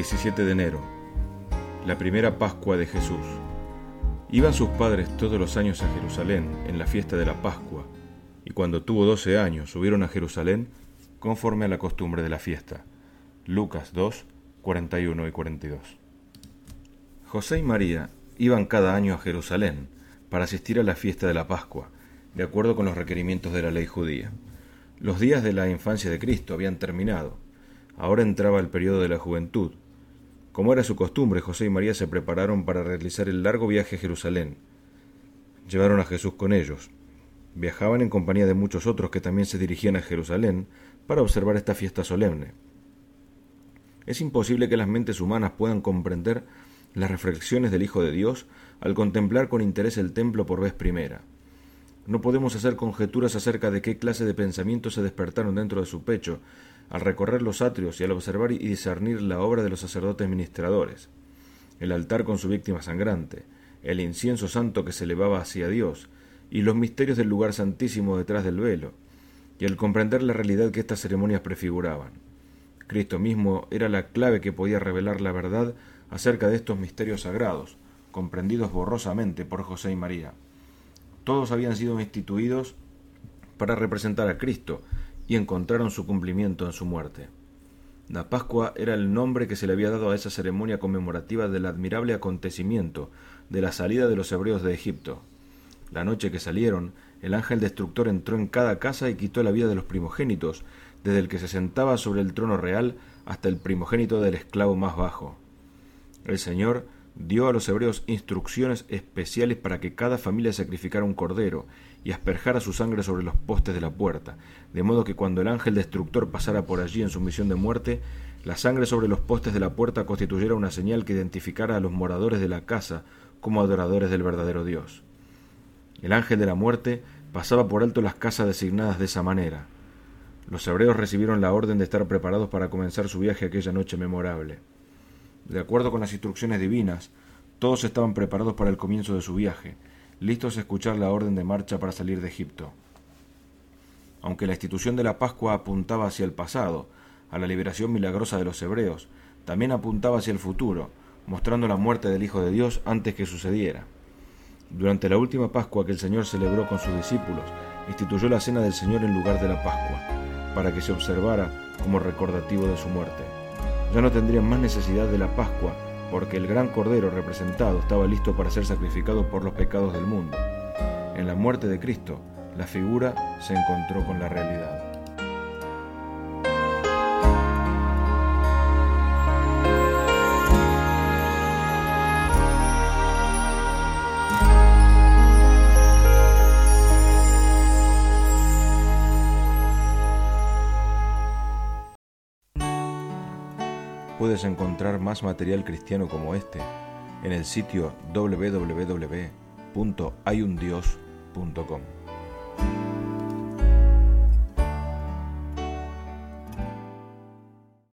17 de enero, la primera Pascua de Jesús. Iban sus padres todos los años a Jerusalén en la fiesta de la Pascua, y cuando tuvo 12 años subieron a Jerusalén conforme a la costumbre de la fiesta. Lucas 2, 41 y 42. José y María iban cada año a Jerusalén para asistir a la fiesta de la Pascua, de acuerdo con los requerimientos de la ley judía. Los días de la infancia de Cristo habían terminado. Ahora entraba el periodo de la juventud. Como era su costumbre, José y María se prepararon para realizar el largo viaje a Jerusalén. Llevaron a Jesús con ellos. Viajaban en compañía de muchos otros que también se dirigían a Jerusalén para observar esta fiesta solemne. Es imposible que las mentes humanas puedan comprender las reflexiones del Hijo de Dios al contemplar con interés el templo por vez primera. No podemos hacer conjeturas acerca de qué clase de pensamientos se despertaron dentro de su pecho al recorrer los atrios y al observar y discernir la obra de los sacerdotes ministradores, el altar con su víctima sangrante, el incienso santo que se elevaba hacia Dios, y los misterios del lugar santísimo detrás del velo, y al comprender la realidad que estas ceremonias prefiguraban. Cristo mismo era la clave que podía revelar la verdad acerca de estos misterios sagrados, comprendidos borrosamente por José y María. Todos habían sido instituidos para representar a Cristo, y encontraron su cumplimiento en su muerte. La Pascua era el nombre que se le había dado a esa ceremonia conmemorativa del admirable acontecimiento de la salida de los hebreos de Egipto. La noche que salieron, el ángel destructor entró en cada casa y quitó la vida de los primogénitos, desde el que se sentaba sobre el trono real hasta el primogénito del esclavo más bajo. El Señor dio a los hebreos instrucciones especiales para que cada familia sacrificara un cordero y asperjara su sangre sobre los postes de la puerta, de modo que cuando el ángel destructor pasara por allí en su misión de muerte, la sangre sobre los postes de la puerta constituyera una señal que identificara a los moradores de la casa como adoradores del verdadero Dios. El ángel de la muerte pasaba por alto las casas designadas de esa manera. Los hebreos recibieron la orden de estar preparados para comenzar su viaje aquella noche memorable. De acuerdo con las instrucciones divinas, todos estaban preparados para el comienzo de su viaje, listos a escuchar la orden de marcha para salir de Egipto. Aunque la institución de la Pascua apuntaba hacia el pasado, a la liberación milagrosa de los hebreos, también apuntaba hacia el futuro, mostrando la muerte del Hijo de Dios antes que sucediera. Durante la última Pascua que el Señor celebró con sus discípulos, instituyó la cena del Señor en lugar de la Pascua, para que se observara como recordativo de su muerte. Ya no tendrían más necesidad de la Pascua, porque el gran Cordero representado estaba listo para ser sacrificado por los pecados del mundo. En la muerte de Cristo, la figura se encontró con la realidad. Puedes encontrar más material cristiano como este en el sitio www.hayundios.com.